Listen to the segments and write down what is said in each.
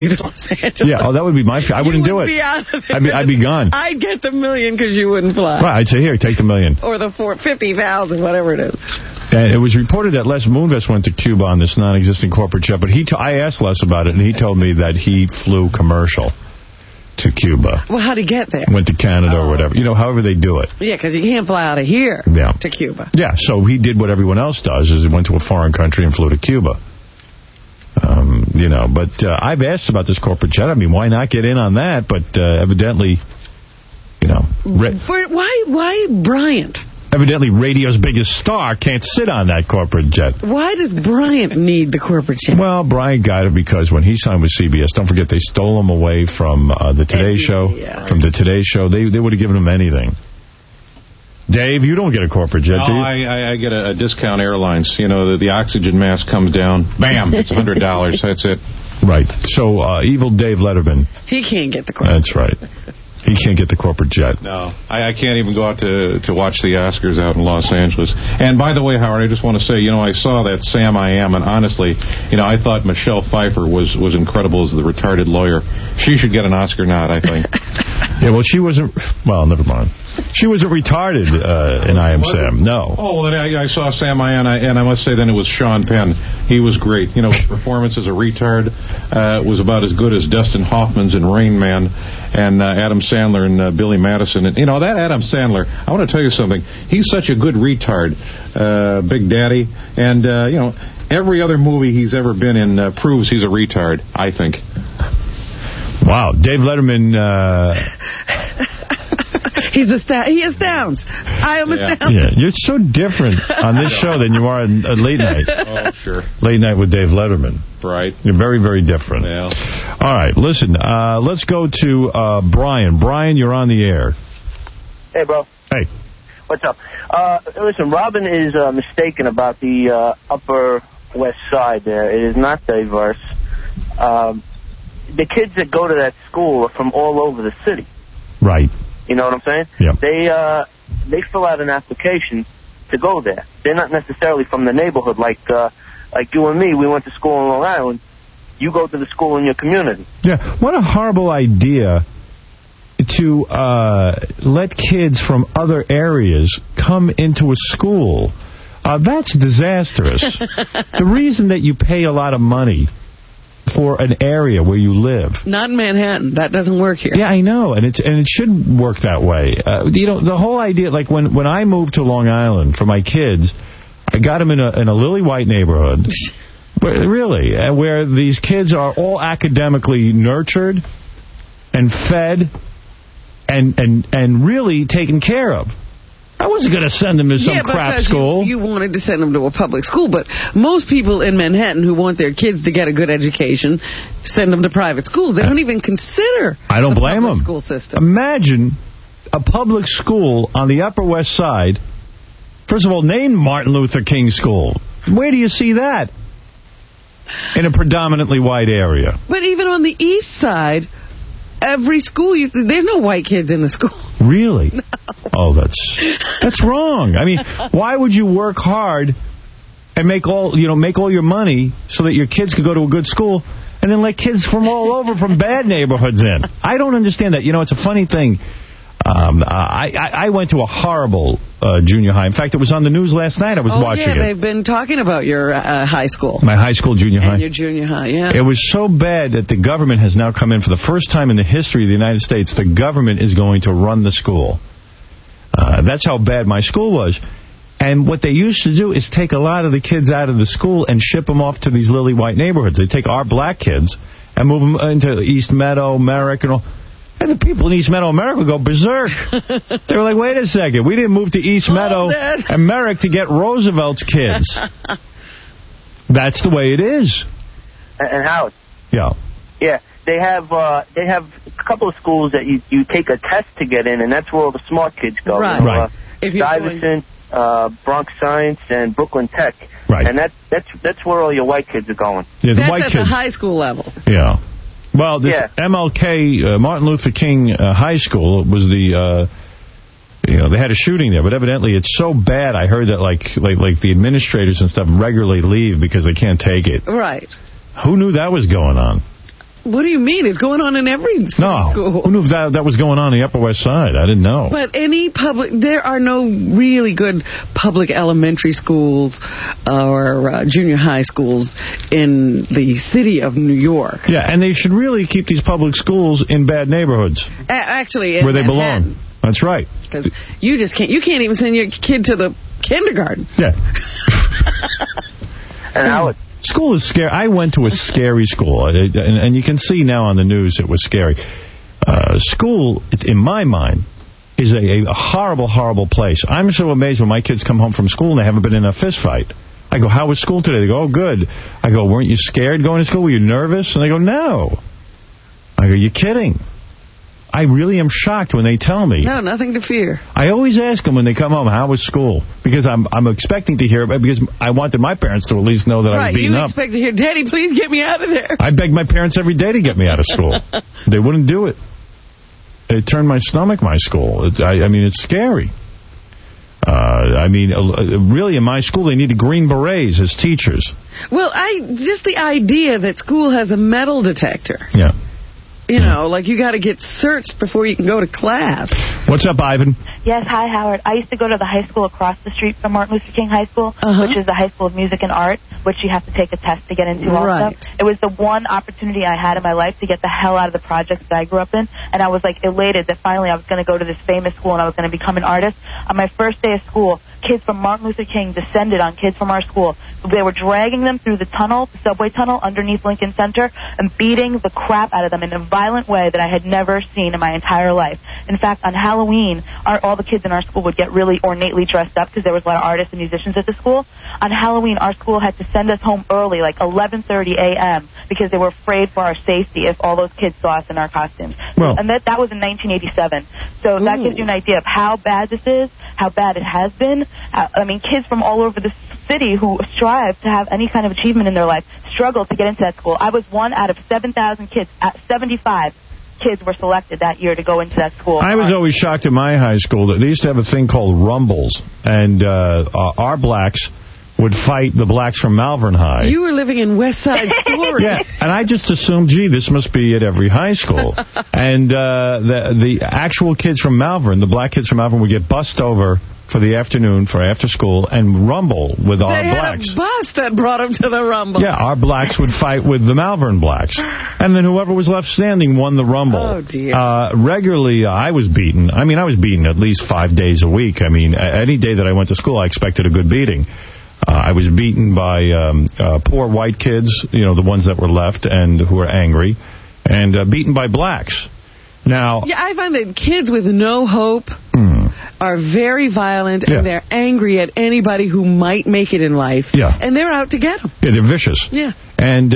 to Los Angeles. Yeah, that would be my... I wouldn't do it. Be out of there. I'd be gone. I'd get the $1 million because you wouldn't fly. Right, I'd say, here, take the $1 million. Or the 50,000, whatever it is. And it was reported that Les Moonves went to Cuba on this non-existent corporate jet, but I asked Les about it, and he told me that he flew commercial to Cuba. Well, how'd he get there? Went to Canada or whatever. However they do it. Yeah, because you can't fly out of here to Cuba. Yeah, so he did what everyone else does, is he went to a foreign country and flew to Cuba. But I've asked about this corporate jet. I mean, why not get in on that? But evidently, Why Bryant? Evidently, radio's biggest star can't sit on that corporate jet. Why does Bryant need the corporate jet? Well, Bryant got it because when he signed with CBS, don't forget they stole him away from the Today Show. Yeah. From the Today Show, they would have given him anything. Dave, you don't get a corporate jet, do you? I get a discount airlines. The oxygen mask comes down. Bam, it's $100. That's it. Right. So, evil Dave Letterman. He can't get the corporate That's right. He can't get the corporate jet. No. I can't even go out to watch the Oscars out in Los Angeles. And by the way, Howard, I just want to say, I saw that Sam I Am, and honestly, I thought Michelle Pfeiffer was incredible as the retarded lawyer. She should get an Oscar nod, I think. Yeah, well, she wasn't... Well, never mind. She wasn't retarded in I Am Sam. No. Oh, well, then I saw Sam I Am, and I must say then it was Sean Penn. He was great. His performance as a retard was about as good as Dustin Hoffman's in Rain Man and Adam Sandler and Billy Madison. And, that Adam Sandler, I want to tell you something. He's such a good retard, Big Daddy. And, every other movie he's ever been in proves he's a retard, I think. Wow. Dave Letterman... He astounds. I am astounded. Yeah, you're so different on this show than you are on Late Night. Oh, sure. Late Night with Dave Letterman. Right. You're very, very different. Yeah. All right, listen, let's go to Brian. Brian, you're on the air. Hey, bro. Hey. What's up? Listen, Robin is mistaken about the Upper West Side there. It is not diverse. The kids that go to that school are from all over the city. Right. You know what I'm saying? Yeah. They fill out an application to go there. They're not necessarily from the neighborhood like you and me. We went to school in Long Island. You go to the school in your community. Yeah. What a horrible idea to let kids from other areas come into a school. That's disastrous. The reason that you pay a lot of money for an area where you live. Not in Manhattan. That doesn't work here. Yeah, I know, and it should work that way. The whole idea, like when I moved to Long Island for my kids, I got them in a lily white neighborhood, really, where these kids are all academically nurtured and fed and really taken care of. I wasn't going to send them to some crap school. You wanted to send them to a public school, but most people in Manhattan who want their kids to get a good education send them to private schools. They don't even consider I don't blame them. School system. Imagine a public school on the Upper West Side. First of all, name Martin Luther King School. Where do you see that? In a predominantly white area. But even on the East Side, every school, there's no white kids in the school. Really? No. Oh, that's wrong. I mean, why would you work hard and make all your money so that your kids could go to a good school and then let kids from all over from bad neighborhoods in? I don't understand that. It's a funny thing. I went to a horrible junior high. In fact, it was on the news last night. I was watching it. They've been talking about your high school. My high school, junior high. And your junior high, yeah. It was so bad that the government has now come in for the first time in the history of the United States. The government is going to run the school. That's how bad my school was. And what they used to do is take a lot of the kids out of the school and ship them off to these lily white neighborhoods. They take our black kids and move them into East Meadow, Merrick, and all. And the people in East Meadow, Merrick would go berserk. They were like, wait a second, we didn't move to East Meadow and Merrick to get Roosevelt's kids. That's the way it is. And Howard. Yeah. Yeah. They have a couple of schools that you take a test to get in, and that's where all the smart kids go. Right. Stuyvesant, Bronx Science, and Brooklyn Tech. Right. And that's where all your white kids are going. Yeah, that's white at kids. The high school level. Yeah. Well, this MLK, Martin Luther King High School was they had a shooting there, but evidently it's so bad. I heard that like the administrators and stuff regularly leave because they can't take it. Right. Who knew that was going on? What do you mean? It's going on in every school. Who knew that was going on the Upper West Side? I didn't know. But there are no really good public elementary schools or junior high schools in the city of New York. Yeah, and they should really keep these public schools in bad neighborhoods. Actually, in where they Manhattan. belong. That's right. Because you can't even send your kid to the kindergarten. Yeah. And Howard. School is scary. I went to a scary school, and you can see now on the news it was scary. School, in my mind, is a horrible, horrible place. I'm so amazed when my kids come home from school and they haven't been in a fist fight. I go, how was school today? They go, oh, good. I go, weren't you scared going to school? Were you nervous? And they go, no. I go, you kidding? I really am shocked when they tell me. No, nothing to fear. I always ask them when they come home, how was school? Because I'm expecting to hear, because I wanted my parents to at least know that I was beaten up. Right, you expect to hear, Daddy, please get me out of there. I begged my parents every day to get me out of school. They wouldn't do it. It turned my stomach, my school. I mean, it's scary. Really, in my school, they needed Green Berets as teachers. Well, just the idea that school has a metal detector. Yeah. You know, like you got to get searched before you can go to class. What's up, Ivan? Yes, hi, Howard. I used to go to the high school across the street from Martin Luther King High School, which is the High School of Music and Art, which you have to take a test to get into also. It was the one opportunity I had in my life to get the hell out of the projects that I grew up in, and I was, like, elated that finally I was going to go to this famous school and I was going to become an artist. On my first day of school, kids from Martin Luther King descended on kids from our school. They were dragging them through the tunnel, the subway tunnel underneath Lincoln Center, and beating the crap out of them in a violent way that I had never seen in my entire life. In fact, on Halloween, all the kids in our school would get really ornately dressed up because there was a lot of artists and musicians at the school. On Halloween, our school had to send us home early, like 11:30 a.m., because they were afraid for our safety if all those kids saw us in our costumes. Well, and that was in 1987. So that gives you an idea of how bad this is, how bad it has been. Kids from all over the city who strive to have any kind of achievement in their life struggle to get into that school. I was one out of 7,000 kids. 75 kids were selected that year to go into that school. I was always shocked at my high school that they used to have a thing called rumbles, and our blacks would fight the blacks from Malvern High. You were living in West Side Story. Yeah, and I just assumed, gee, this must be at every high school. And the actual kids from Malvern, the black kids from Malvern, would get bussed over for the afternoon, for after school, and rumble with our blacks. They had a bus that brought them to the rumble. Yeah, our blacks would fight with the Malvern blacks. And then whoever was left standing won the rumble. Oh, dear. Regularly, I was beaten. I was beaten at least 5 days a week. Any day that I went to school, I expected a good beating. I was beaten by poor white kids, the ones that were left and who were angry, and beaten by blacks. Now, yeah, I find that kids with no hope are very violent, and they're angry at anybody who might make it in life. Yeah. And they're out to get them. Yeah, they're vicious. Yeah. And,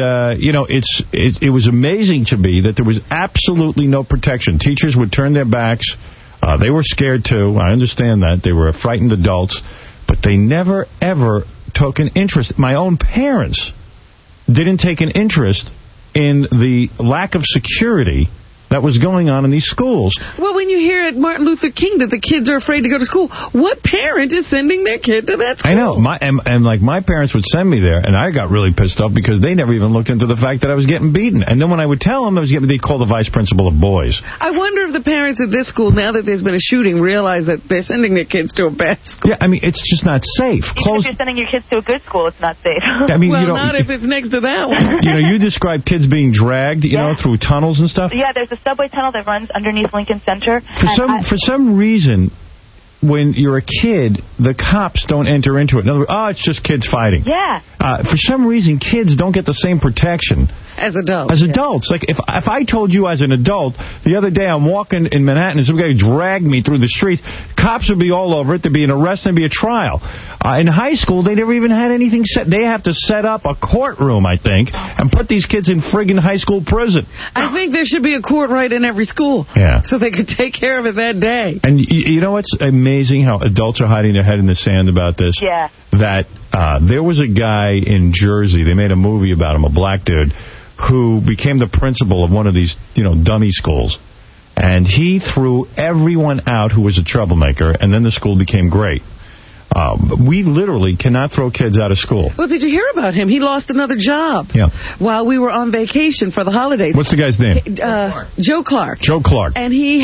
it was amazing to me that there was absolutely no protection. Teachers would turn their backs. They were scared, too. I understand that. They were frightened adults. But they never, ever took an interest. My own parents didn't take an interest in the lack of security that was going on in these schools. Well, when you hear at Martin Luther King that the kids are afraid to go to school, what parent is sending their kid to that school? I know. My parents would send me there, and I got really pissed off because they never even looked into the fact that I was getting beaten. And then when I would tell them they'd call the vice principal of boys. I wonder if the parents at this school, now that there's been a shooting, realize that they're sending their kids to a bad school. Yeah, it's just not safe. Even if you're sending your kids to a good school, it's not safe. Not if it's next to that one. You describe kids being dragged, through tunnels and stuff. Yeah, there's a subway tunnel that runs underneath Lincoln Center. For some reason, when you're a kid, the cops don't enter into it. In other words, it's just kids fighting. Yeah. For some reason, kids don't get the same protection as adults. As adults. Like, if I told you as an adult, the other day I'm walking in Manhattan and some guy dragged me through the streets, cops would be all over it. There'd be an arrest and there'd be a trial. In high school, they never even had anything set. They have to set up a courtroom, I think, and put these kids in friggin' high school prison. I think there should be a court right in every school. Yeah. So they could take care of it that day. And you know what's amazing? How adults are hiding their head in the sand about this? Yeah. That there was a guy in Jersey, they made a movie about him, a black dude, who became the principal of one of these, dummy schools. And he threw everyone out who was a troublemaker, and then the school became great. We literally cannot throw kids out of school. Well, did you hear about him? He lost another job while we were on vacation for the holidays. What's the guy's name? Joe Clark. Joe Clark. And he